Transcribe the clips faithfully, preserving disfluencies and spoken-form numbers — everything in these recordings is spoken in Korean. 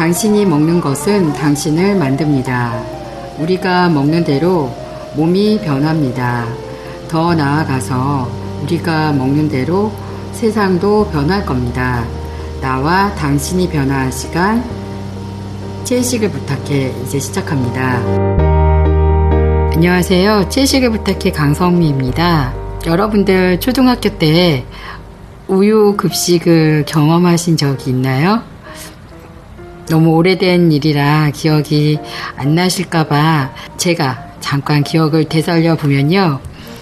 당신이 먹는 것은 당신을 만듭니다. 우리가 먹는 대로 몸이 변합니다. 더 나아가서 우리가 먹는 대로 세상도 변할 겁니다. 나와 당신이 변화할 시간, 채식을 부탁해 이제 시작합니다. 안녕하세요. 채식을 부탁해 강성미입니다. 여러분들 초등학교 때 우유 급식을 경험하신 적이 있나요? 너무 오래된 일이라 기억이 안 나실까봐 제가 잠깐 기억을 되살려 보면요.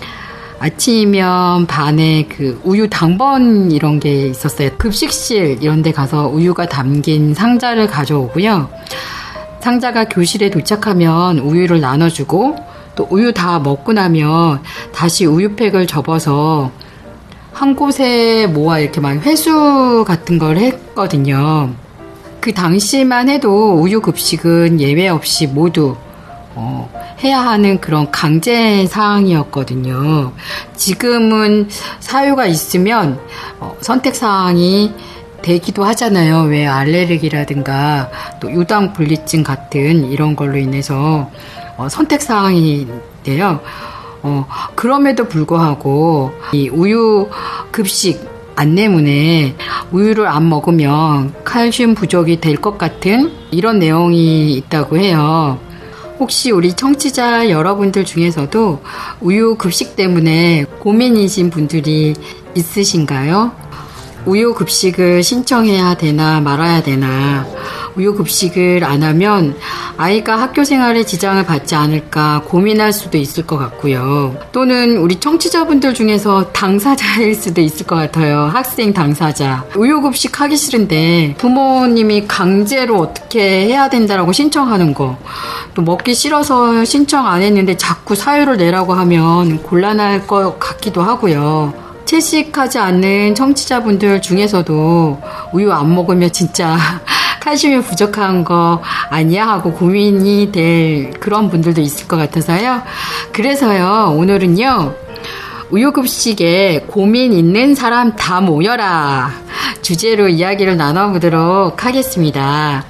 아침이면 반에 그 우유 당번 이런 게 있었어요. 급식실 이런 데 가서 우유가 담긴 상자를 가져오고요. 상자가 교실에 도착하면 우유를 나눠주고 또 우유 다 먹고 나면 다시 우유팩을 접어서 한 곳에 모아 이렇게 막 회수 같은 걸 했거든요. 그 당시만 해도 우유 급식은 예외 없이 모두 어, 해야 하는 그런 강제 사항이었거든요. 지금은 사유가 있으면 어, 선택 사항이 되기도 하잖아요. 왜 알레르기라든가 또 유당불내증 같은 이런 걸로 인해서 어, 선택 사항인데요. 어, 그럼에도 불구하고 이 우유 급식 안내문에 우유를 안 먹으면 칼슘 부족이 될 것 같은 이런 내용이 있다고 해요. 혹시 우리 청취자 여러분들 중에서도 우유 급식 때문에 고민이신 분들이 있으신가요? 우유 급식을 신청해야 되나 말아야 되나, 우유 급식을 안 하면 아이가 학교 생활에 지장을 받지 않을까 고민할 수도 있을 것 같고요. 또는 우리 청취자분들 중에서 당사자일 수도 있을 것 같아요. 학생 당사자. 우유 급식 하기 싫은데 부모님이 강제로 어떻게 해야 된다라고 신청하는 거, 또 먹기 싫어서 신청 안 했는데 자꾸 사유를 내라고 하면 곤란할 것 같기도 하고요. 채식하지 않는 청취자분들 중에서도 우유 안 먹으면 진짜 칼슘이 부족한 거 아니야 하고 고민이 될 그런 분들도 있을 것 같아서요. 그래서요, 오늘은요, 우유급식에 고민 있는 사람 다 모여라 주제로 이야기를 나눠보도록 하겠습니다.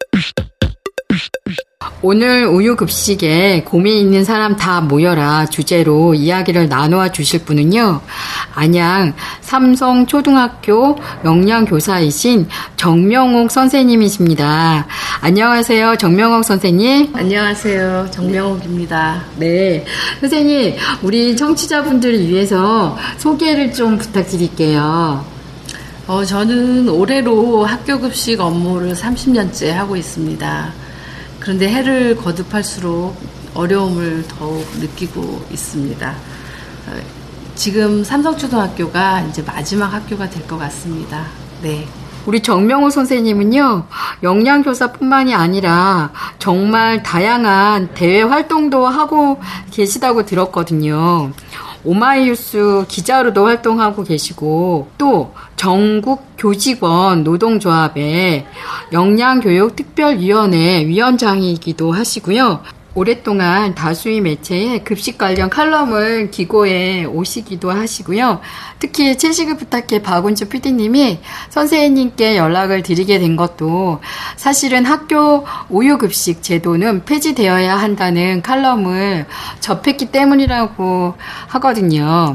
오늘 우유급식에 고민 있는 사람 다 모여라 주제로 이야기를 나누어 주실 분은요, 안양 삼성초등학교 영양교사이신 정명옥 선생님이십니다. 안녕하세요, 정명옥 선생님. 안녕하세요, 정명옥입니다. 네, 선생님, 우리 청취자분들을 위해서 소개를 좀 부탁드릴게요. 어, 저는 올해로 학교급식 업무를 삼십 년째 하고 있습니다. 그런데 해를 거듭할수록 어려움을 더욱 느끼고 있습니다. 지금 삼성초등학교가 이제 마지막 학교가 될 것 같습니다. 네. 우리 정명호 선생님은요, 영양교사뿐만이 아니라 정말 다양한 대외 활동도 하고 계시다고 들었거든요. 오마이뉴스 기자로도 활동하고 계시고, 또 전국 교직원 노동조합의 영양교육특별위원회 위원장이기도 하시고요. 오랫동안 다수의 매체에 급식 관련 칼럼을 기고해 오시기도 하시고요. 특히 채식을 부탁해 박은주 피디님이 선생님께 연락을 드리게 된 것도 사실은 학교 우유급식 제도는 폐지되어야 한다는 칼럼을 접했기 때문이라고 하거든요.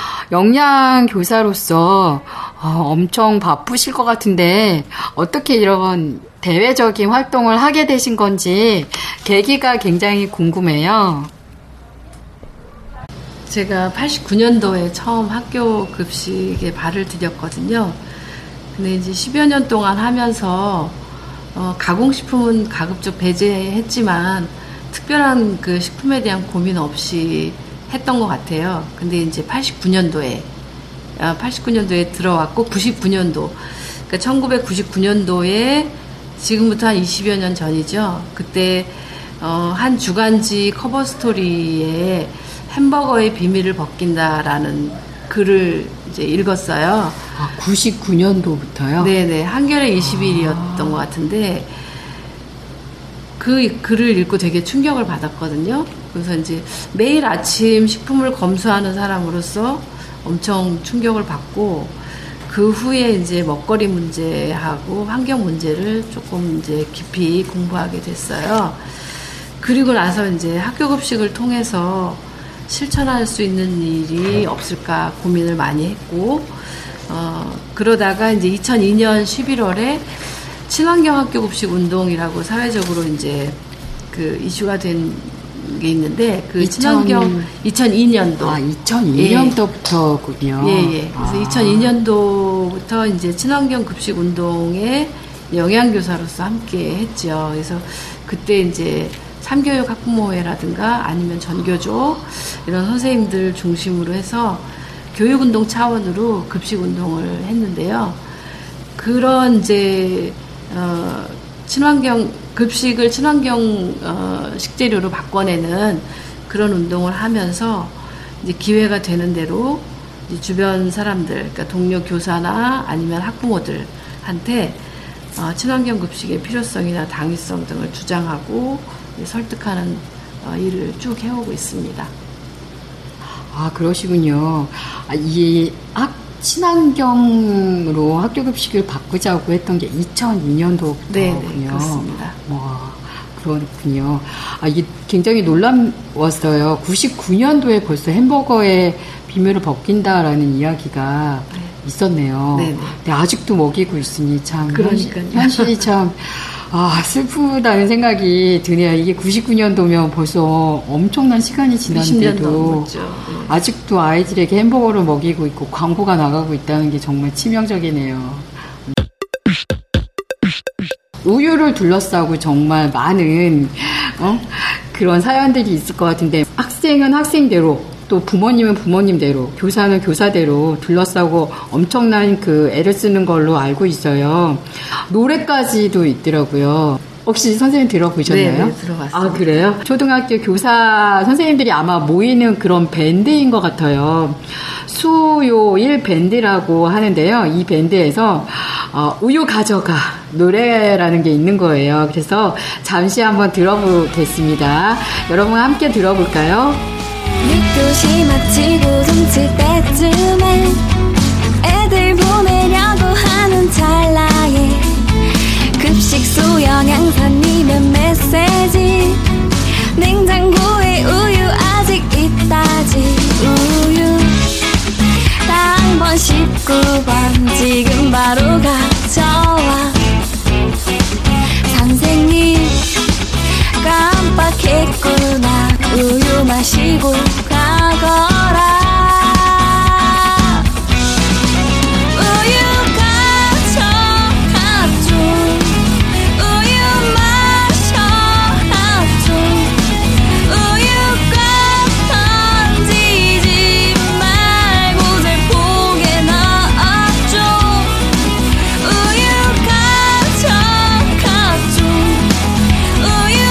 영양교사로서 엄청 바쁘실 것 같은데 어떻게 이런 대외적인 활동을 하게 되신 건지 계기가 굉장히 궁금해요. 제가 팔십구 년도에 처음 학교 급식에 발을 들였거든요. 근데 이제 십여 년 동안 하면서 어, 가공식품은 가급적 배제했지만 특별한 그 식품에 대한 고민 없이 했던 것 같아요. 근데 이제 팔십구 년도에 아, 팔십구 년도에 들어왔고 구십구 년도, 그러니까 천구백구십구 년도에 지금부터 한 이십여 년 전이죠. 그때 어, 한 주간지 커버 스토리에 햄버거의 비밀을 벗긴다라는 글을 이제 읽었어요. 아, 구십구 년도부터요? 네네, 한겨레 이십 일이었던 아. 것 같은데 그 글을 읽고 되게 충격을 받았거든요. 그래서 이제 매일 아침 식품을 검수하는 사람으로서 엄청 충격을 받고, 그 후에 이제 먹거리 문제하고 환경 문제를 조금 이제 깊이 공부하게 됐어요. 그리고 나서 이제 학교 급식을 통해서 실천할 수 있는 일이 없을까 고민을 많이 했고, 어, 그러다가 이제 이천이 년 십일월에 친환경 학교 급식 운동이라고 사회적으로 이제 그 이슈가 된 게 있는데, 그 친환경 이천이 년도. 아, 이천이 년도부터군요. 예, 예. 그래서 아. 이천이 년도부터 이제 친환경 급식 운동에 영양교사로서 함께 했죠. 그래서 그때 이제 삼교육 학부모회라든가 아니면 전교조 이런 선생님들 중심으로 해서 교육운동 차원으로 급식운동을 했는데요. 그런 이제 어, 친환경 급식을 친환경 어, 식재료로 바꿔내는 그런 운동을 하면서 이제 기회가 되는 대로 이제 주변 사람들, 그러니까 동료 교사나 아니면 학부모들한테 어, 친환경 급식의 필요성이나 당위성 등을 주장하고 설득하는 어, 일을 쭉 해오고 있습니다. 아, 그러시군요. 아, 이 학, 친환경으로 학교 급식을 바꾸자고 했던 게 이천이 년도부터군요. 네, 그렇습니다. 와, 그렇군요. 아, 이게 굉장히 놀라웠어요. 구십구 년도에 벌써 햄버거의 비밀을 벗긴다라는 이야기가 네. 있었네요. 네네. 근데 아직도 먹이고 있으니 참 그러니까요. 현실이 참 아, 슬프다는 생각이 드네요. 이게 구십구 년도면 벌써 엄청난 시간이 지났는데도 네. 아직도 아이들에게 햄버거를 먹이고 있고 광고가 나가고 있다는 게 정말 치명적이네요. 우유를 둘러싸고 정말 많은 어? 그런 사연들이 있을 것 같은데, 학생은 학생대로, 또 부모님은 부모님대로, 교사는 교사대로 둘러싸고 엄청난 그 애를 쓰는 걸로 알고 있어요. 노래까지도 있더라고요. 혹시 선생님 들어보셨나요? 네, 들어봤어요. 아, 그래요? 초등학교 교사 선생님들이 아마 모이는 그런 밴드인 것 같아요. 수요일 밴드라고 하는데요. 이 밴드에서 어, 우유 가져가 노래라는 게 있는 거예요. 그래서 잠시 한번 들어보겠습니다. 여러분 함께 들어볼까요? 육교시 마치고 훔칠 때쯤에 애들 보내려고 하는 찰나에 급식소 영양사님의 메시지, 냉장고에 우유 아직 있다지. 우유 당번 십구 번 지금 바로 가져와. 선생님 깜빡했구나. 우유 마시고 가거라. 우유 가져가죠. 우유 마셔가죠. 우유 꽉 던지지 말고 잘 보게 놔줘. 우유 가져가죠. 우유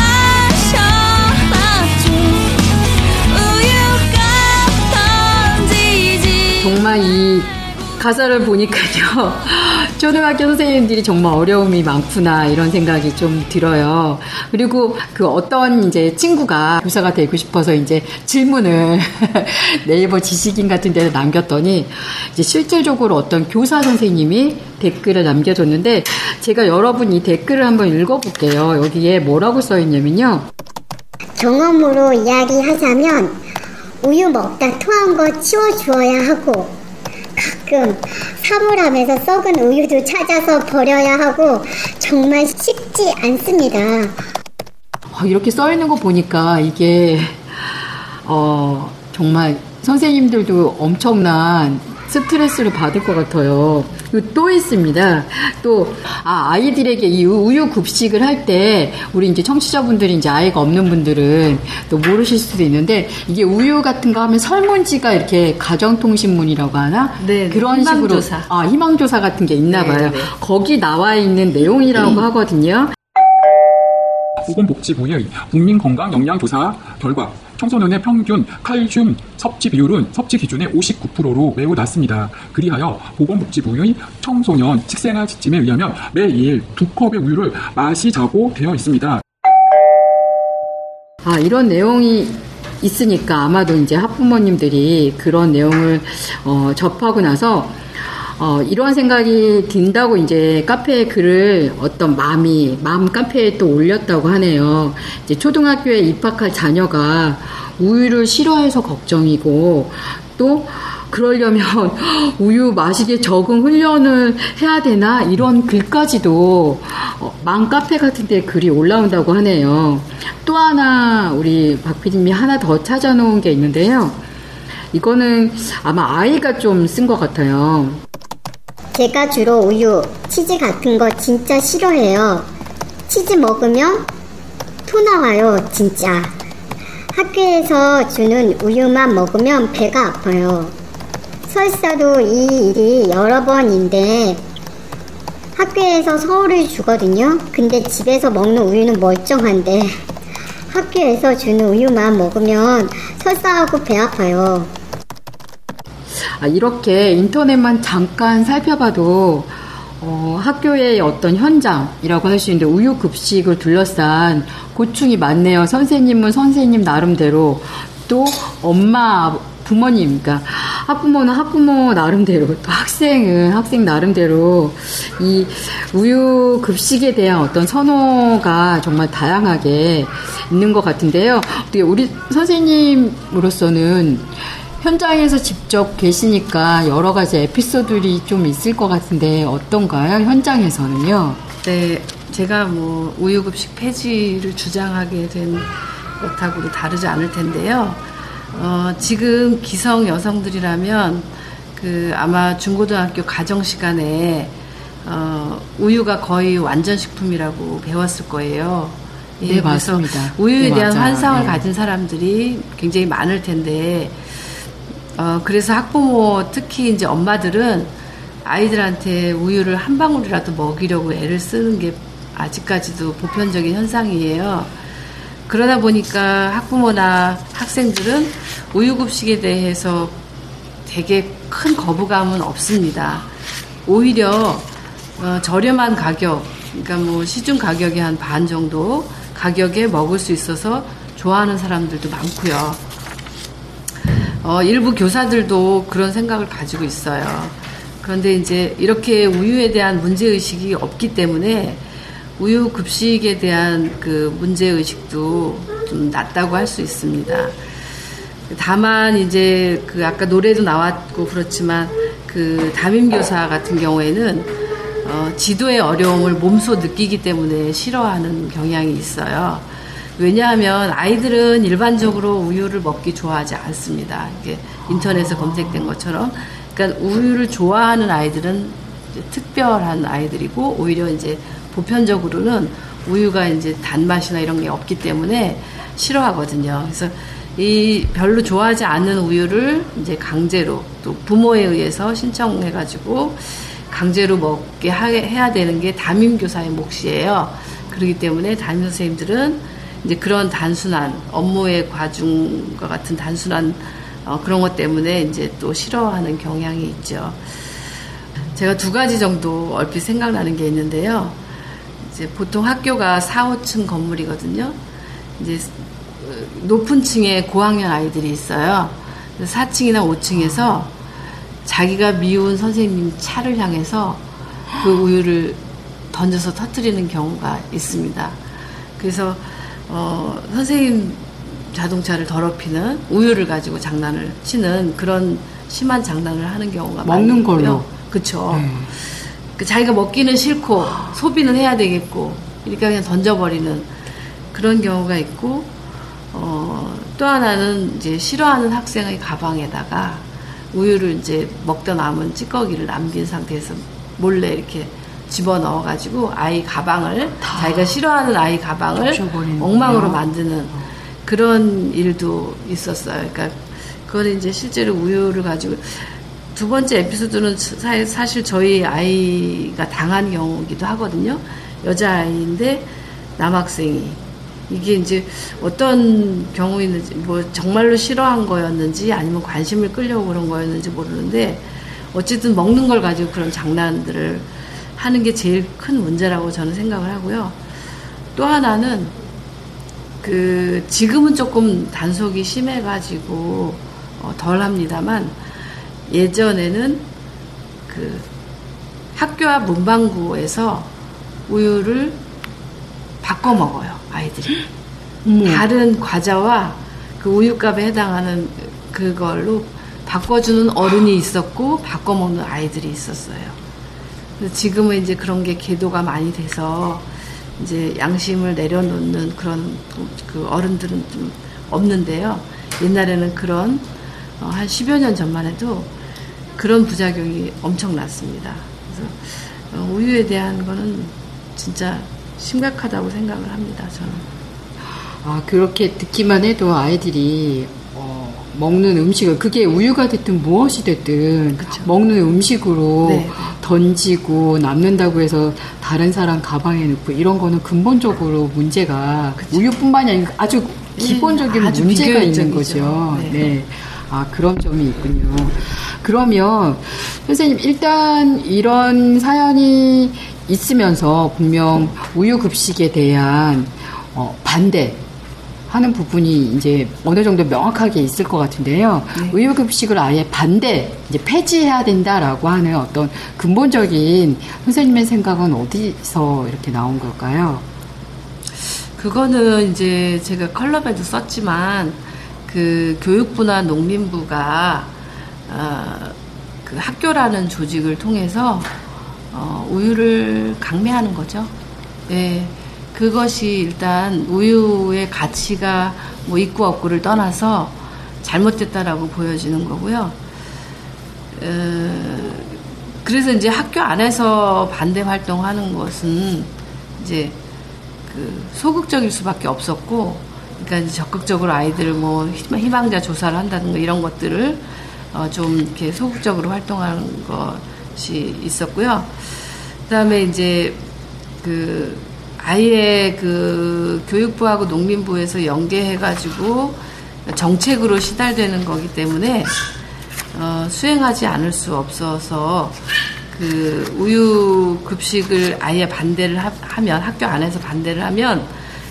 마셔가죠. 우유 꽉 던지지. 정말 이 가사를 보니까요. 초등학교 선생님들이 정말 어려움이 많구나 이런 생각이 좀 들어요. 그리고 그 어떤 이제 친구가 교사가 되고 싶어서 이제 질문을 네이버 지식인 같은 데서 남겼더니 이제 실질적으로 어떤 교사 선생님이 댓글을 남겨줬는데, 제가 여러분 이 댓글을 한번 읽어볼게요. 여기에 뭐라고 써있냐면요. 경험으로 이야기하자면 우유 먹다 토한 거 치워주어야 하고, 가끔 사물함에서 썩은 우유도 찾아서 버려야 하고 정말 쉽지 않습니다. 어, 이렇게 써있는 거 보니까 이게 어, 정말 선생님들도 엄청난 스트레스를 받을 것 같아요. 그리고 또 있습니다. 또, 아, 아이들에게 이 우유 급식을 할 때, 우리 이제 청취자분들이 이제 아이가 없는 분들은 또 모르실 수도 있는데, 이게 우유 같은 거 하면 설문지가 이렇게 가정통신문이라고 하나? 네, 그런 희망조사. 식으로. 아, 희망조사 같은 게 있나 봐요. 네, 네. 거기 나와 있는 내용이라고 음. 하거든요. 보건복지부의 국민건강영양조사 결과 청소년의 평균 칼슘 섭취 비율은 섭취 기준의 오십구 퍼센트로 매우 낮습니다. 그리하여 보건복지부의 청소년 식생활 지침에 의하면 매일 두 컵의 우유를 마시자고 되어 있습니다. 아, 이런 내용이 있으니까 아마도 이제 학부모님들이 그런 내용을 어, 접하고 나서 어, 이런 생각이 든다고 이제 카페에 글을 어떤 맘이, 맘 카페에 또 올렸다고 하네요. 이제 초등학교에 입학할 자녀가 우유를 싫어해서 걱정이고, 또, 그러려면 우유 마시기에 적응 훈련을 해야 되나? 이런 글까지도 어, 맘 카페 같은 데 글이 올라온다고 하네요. 또 하나, 우리 박 피디님이 하나 더 찾아놓은 게 있는데요. 이거는 아마 아이가 좀 쓴 것 같아요. 제가 주로 우유, 치즈 같은 거 진짜 싫어해요. 치즈 먹으면 토 나와요, 진짜. 학교에서 주는 우유만 먹으면 배가 아파요. 설사도 이 일이 여러 번인데 학교에서 서울을 주거든요. 근데 집에서 먹는 우유는 멀쩡한데 학교에서 주는 우유만 먹으면 설사하고 배 아파요. 아, 이렇게 인터넷만 잠깐 살펴봐도 어, 학교의 어떤 현장이라고 할 수 있는데 우유 급식을 둘러싼 고충이 많네요. 선생님은 선생님 나름대로, 또 엄마, 부모님, 그러니까 학부모는 학부모 나름대로, 또 학생은 학생 나름대로 이 우유 급식에 대한 어떤 선호가 정말 다양하게 있는 것 같은데요. 우리 선생님으로서는 현장에서 직접 계시니까 여러 가지 에피소드들이 좀 있을 것 같은데 어떤가요? 현장에서는요? 네, 제가 뭐 우유급식 폐지를 주장하게 된 것하고도 다르지 않을 텐데요. 어, 지금 기성 여성들이라면 그 아마 중고등학교 가정 시간에 어, 우유가 거의 완전 식품이라고 배웠을 거예요. 예, 네, 그래서 맞습니다. 우유에 네, 대한 맞아요. 환상을 네. 가진 사람들이 굉장히 많을 텐데, 어, 그래서 학부모, 특히 이제 엄마들은 아이들한테 우유를 한 방울이라도 먹이려고 애를 쓰는 게 아직까지도 보편적인 현상이에요. 그러다 보니까 학부모나 학생들은 우유급식에 대해서 되게 큰 거부감은 없습니다. 오히려 어, 저렴한 가격, 그러니까 뭐 시중 가격의 한 반 정도 가격에 먹을 수 있어서 좋아하는 사람들도 많고요. 어, 일부 교사들도 그런 생각을 가지고 있어요. 그런데 이제 이렇게 우유에 대한 문제의식이 없기 때문에 우유 급식에 대한 그 문제의식도 좀 낮다고 할 수 있습니다. 다만 이제 그 아까 노래도 나왔고 그렇지만 그 담임교사 같은 경우에는 어, 지도의 어려움을 몸소 느끼기 때문에 싫어하는 경향이 있어요. 왜냐하면 아이들은 일반적으로 우유를 먹기 좋아하지 않습니다. 이게 인터넷에 검색된 것처럼. 그러니까 우유를 좋아하는 아이들은 이제 특별한 아이들이고, 오히려 이제 보편적으로는 우유가 이제 단맛이나 이런 게 없기 때문에 싫어하거든요. 그래서 이 별로 좋아하지 않는 우유를 이제 강제로, 또 부모에 의해서 신청해가지고 강제로 먹게 하, 해야 되는 게 담임교사의 몫이에요. 그렇기 때문에 담임 선생님들은 이제 그런 단순한 업무의 과중과 같은 단순한 어, 그런 것 때문에 이제 또 싫어하는 경향이 있죠. 제가 두 가지 정도 얼핏 생각나는 게 있는데요. 이제 보통 학교가 사, 오 층 건물이거든요. 이제 높은 층에 고학년 아이들이 있어요. 사 층이나 오 층에서 자기가 미운 선생님 차를 향해서 그 우유를 던져서 터뜨리는 경우가 있습니다. 그래서 어, 선생님 자동차를 더럽히는, 우유를 가지고 장난을 치는 그런 심한 장난을 하는 경우가 많고요. 먹는 걸로. 그렇죠. 네. 그 자기가 먹기는 싫고 소비는 해야 되겠고, 그러니까 그냥 던져버리는 그런 경우가 있고, 어, 또 하나는 이제 싫어하는 학생의 가방에다가 우유를 이제 먹다 남은 찌꺼기를 남긴 상태에서 몰래 이렇게 집어 넣어가지고 아이 가방을, 자기가 싫어하는 아이 가방을 엉망으로 만드는 그런 일도 있었어요. 그러니까 그거는 이제 실제로 우유를 가지고. 두 번째 에피소드는 사실 저희 아이가 당한 경우이기도 하거든요. 여자아이인데 남학생이, 이게 이제 어떤 경우였는지, 뭐 정말로 싫어한 거였는지 아니면 관심을 끌려고 그런 거였는지 모르는데, 어쨌든 먹는 걸 가지고 그런 장난들을 하는 게 제일 큰 문제라고 저는 생각을 하고요. 또 하나는 그 지금은 조금 단속이 심해가지고 어, 덜 합니다만, 예전에는 그 학교 앞 문방구에서 우유를 바꿔 먹어요, 아이들이. 어머. 다른 과자와 그 우유값에 해당하는 그걸로 바꿔주는 어른이 있었고 바꿔 먹는 아이들이 있었어요. 그래서 지금은 이제 그런 게 계도가 많이 돼서 이제 양심을 내려놓는 그런 그 어른들은 좀 없는데요. 옛날에는 그런 어, 한 십여 년 전만 해도 그런 부작용이 엄청났습니다. 그래서 어, 우유에 대한 거는 진짜 심각하다고 생각을 합니다, 저는. 아, 그렇게 듣기만 해도 아이들이 어, 먹는 음식을, 그게 우유가 됐든 무엇이 됐든 그쵸. 먹는 음식으로 네. 던지고 남는다고 해서 다른 사람 가방에 넣고 이런 거는 근본적으로 문제가 우유뿐만이 아니라 아주 기본적인 아주 문제가 있는 비효율적이죠. 거죠. 네. 네. 아, 그런 점이 있군요. 그러면 선생님, 일단 이런 사연이 있으면서 분명 우유 급식에 대한 어, 반대하는 부분이 이제 어느 정도 명확하게 있을 것 같은데요. 네. 우유 급식을 아예 반대, 이제 폐지해야 된다라고 하는 어떤 근본적인 선생님의 생각은 어디서 이렇게 나온 걸까요? 그거는 이제 제가 컬럼에도 썼지만 그 교육부나 농림부가 어, 그 학교라는 조직을 통해서 어, 우유를 강매하는 거죠. 예, 그것이 일단 우유의 가치가 뭐 있고 없고를 떠나서 잘못됐다라고 보여지는 거고요. 어, 그래서 이제 학교 안에서 반대 활동하는 것은 이제 그 소극적일 수밖에 없었고, 그러니까 이제 적극적으로 아이들 뭐 희망자 조사를 한다든가 이런 것들을 어, 좀 이렇게 소극적으로 활동하는 것이 있었고요. 그다음에 이제 그 아예 그 교육부하고 농림부에서 연계해가지고 정책으로 시달되는 거기 때문에 어, 수행하지 않을 수 없어서 그 우유 급식을 아예 반대를 하, 하면 학교 안에서 반대를 하면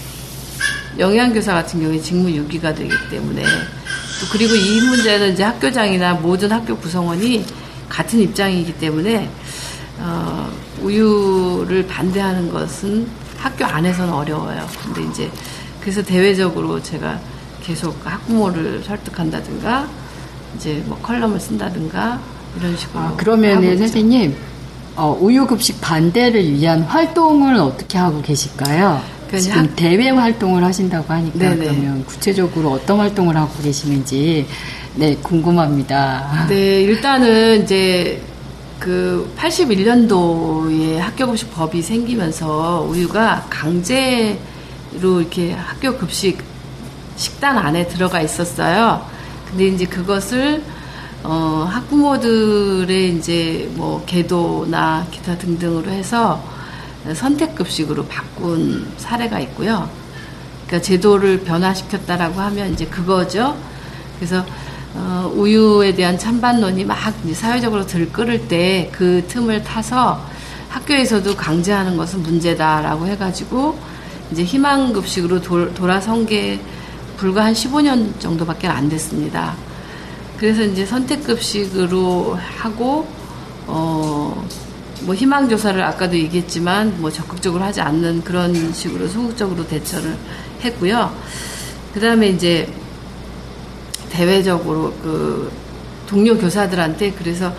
영양교사 같은 경우에 직무유기가 되기 때문에 또 그리고 이 문제는 이제 학교장이나 모든 학교 구성원이 같은 입장이기 때문에 어, 우유를 반대하는 것은 학교 안에서는 어려워요. 근데 이제 그래서 대외적으로 제가 계속 학부모를 설득한다든가 이제 뭐 컬럼을 쓴다든가 이런 식으로. 아, 그러면은 하고 선생님, 어, 우유 급식 반대를 위한 활동을 어떻게 하고 계실까요? 지금 학... 대외 활동을 하신다고 하니까 네네. 그러면 구체적으로 어떤 활동을 하고 계시는지 네 궁금합니다. 네, 일단은 이제 그 팔십일 년도에 학교급식 법이 생기면서 우유가 강제로 이렇게 학교 급식 식단 안에 들어가 있었어요. 근데 이제 그것을 어, 학부모들의 이제 뭐 계도나 기타 등등으로 해서 선택급식으로 바꾼 사례가 있고요. 그러니까 제도를 변화시켰다라고 하면 이제 그거죠. 그래서 어, 우유에 대한 찬반론이 막 이제 사회적으로 들끓을 때 그 틈을 타서 학교에서도 강제하는 것은 문제다라고 해가지고 이제 희망급식으로 도, 돌아선 게 불과 한 십오 년 정도밖에 안 됐습니다. 그래서 이제 선택급식으로 하고 어, 뭐 희망조사를 아까도 얘기했지만 뭐 적극적으로 하지 않는 그런 식으로 소극적으로 대처를 했고요. 그 다음에 이제 대외적으로 그 동료 교사들한테 그래서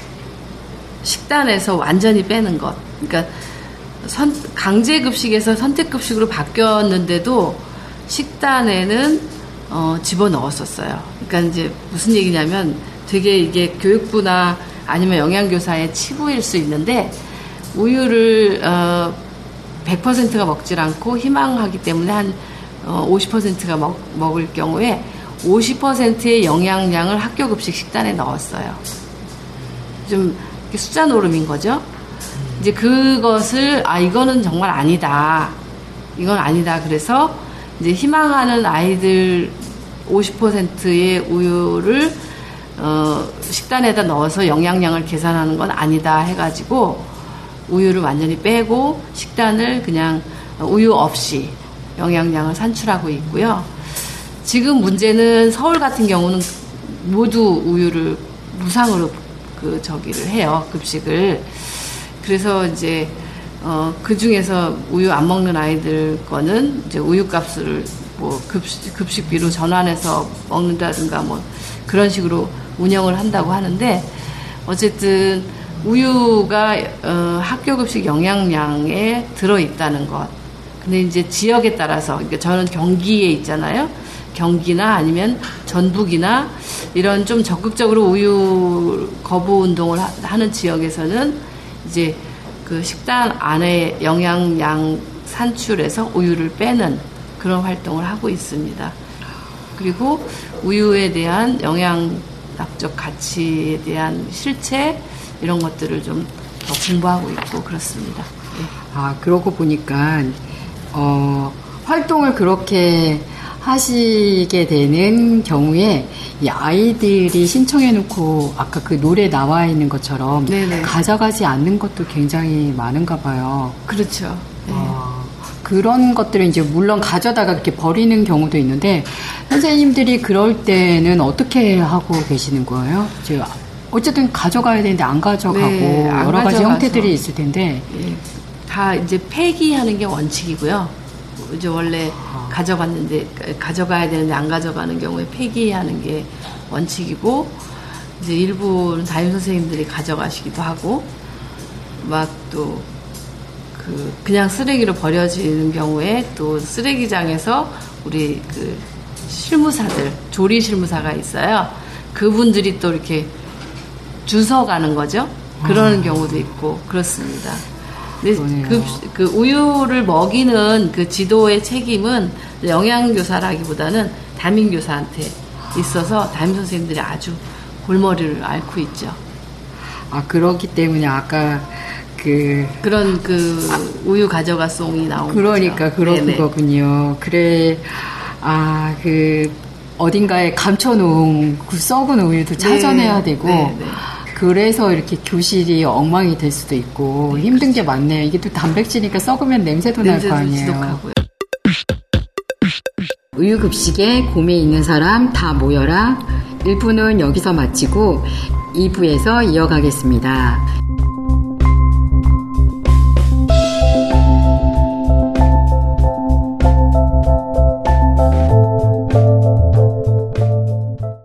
식단에서 완전히 빼는 것. 그러니까 선, 강제급식에서 선택급식으로 바뀌었는데도 식단에는 어, 집어넣었었어요. 그러니까 이제 무슨 얘기냐면 되게 이게 교육부나 아니면 영양교사의 치부일 수 있는데 우유를 어, 백 퍼센트가 먹질 않고 희망하기 때문에 한 어, 오십 퍼센트가 먹, 먹을 경우에 오십 퍼센트의 영양량을 학교급식 식단에 넣었어요. 좀 숫자 노름인 거죠. 이제 그것을 아 이거는 정말 아니다. 이건 아니다. 그래서 이제 희망하는 아이들 오십 퍼센트의 우유를 어, 식단에다 넣어서 영양량을 계산하는 건 아니다 해가지고 우유를 완전히 빼고 식단을 그냥 우유 없이 영양량을 산출하고 있고요. 지금 문제는 서울 같은 경우는 모두 우유를 무상으로 그 저기를 해요. 급식을. 그래서 이제 어, 그 중에서 우유 안 먹는 아이들 거는 이제 우유값을 뭐 급식, 급식비로 전환해서 먹는다든가 뭐 그런 식으로 운영을 한다고 하는데 어쨌든 우유가 어, 학교 급식 영양량에 들어 있다는 것. 근데 이제 지역에 따라서 그러니까 저는 경기에 있잖아요. 경기나 아니면 전북이나 이런 좀 적극적으로 우유 거부 운동을 하, 하는 지역에서는 이제 그 식단 안에 영양량 산출해서 우유를 빼는 그런 활동을 하고 있습니다. 그리고 우유에 대한 영양학적 가치에 대한 실체 이런 것들을 좀 더 공부하고 있고 그렇습니다. 네. 아, 그러고 보니까 어, 활동을 그렇게 하시게 되는 경우에 이 아이들이 신청해놓고 아까 그 노래 나와 있는 것처럼 네네. 가져가지 않는 것도 굉장히 많은가 봐요. 그렇죠. 네. 아, 그런 것들을 이제 물론 가져다가 이렇게 버리는 경우도 있는데 선생님들이 그럴 때는 어떻게 하고 계시는 거예요? 제가 어쨌든 가져가야 되는데 안 가져가고 네, 안 여러 가지 가져가서. 형태들이 있을 텐데 예, 다 이제 폐기하는 게 원칙이고요. 이제 원래 아. 가져갔는데 가져가야 되는데 안 가져가는 경우에 폐기하는 게 원칙이고 이제 일부 담임 선생님들이 가져가시기도 하고 막 또 그 그냥 쓰레기로 버려지는 경우에 또 쓰레기장에서 우리 그 실무사들 조리 실무사가 있어요. 그분들이 또 이렇게 주워 가는 거죠. 그러는 아. 경우도 있고 그렇습니다. 근데 그러네요. 그, 그 우유를 먹이는 그 지도의 책임은 영양교사라기보다는 담임교사한테 있어서 담임 선생님들이 아주 골머리를 앓고 있죠. 아, 그렇기 때문에 아까 그 그런 그 우유 가져가 송이 나온 그러니까 거죠. 그런 네네. 거군요. 그래, 아, 그 어딘가에 감춰놓은 그 썩은 우유도 찾아내야 네, 되고. 네, 네. 그래서 이렇게 교실이 엉망이 될 수도 있고 네, 힘든 게 많네요. 이게 또 단백질이니까 썩으면 냄새도 날 거 냄새도 아니에요. 지독하고요. 우유 급식에 고민 있는 사람 다 모여라. 일 부는 여기서 마치고 이 부에서 이어가겠습니다.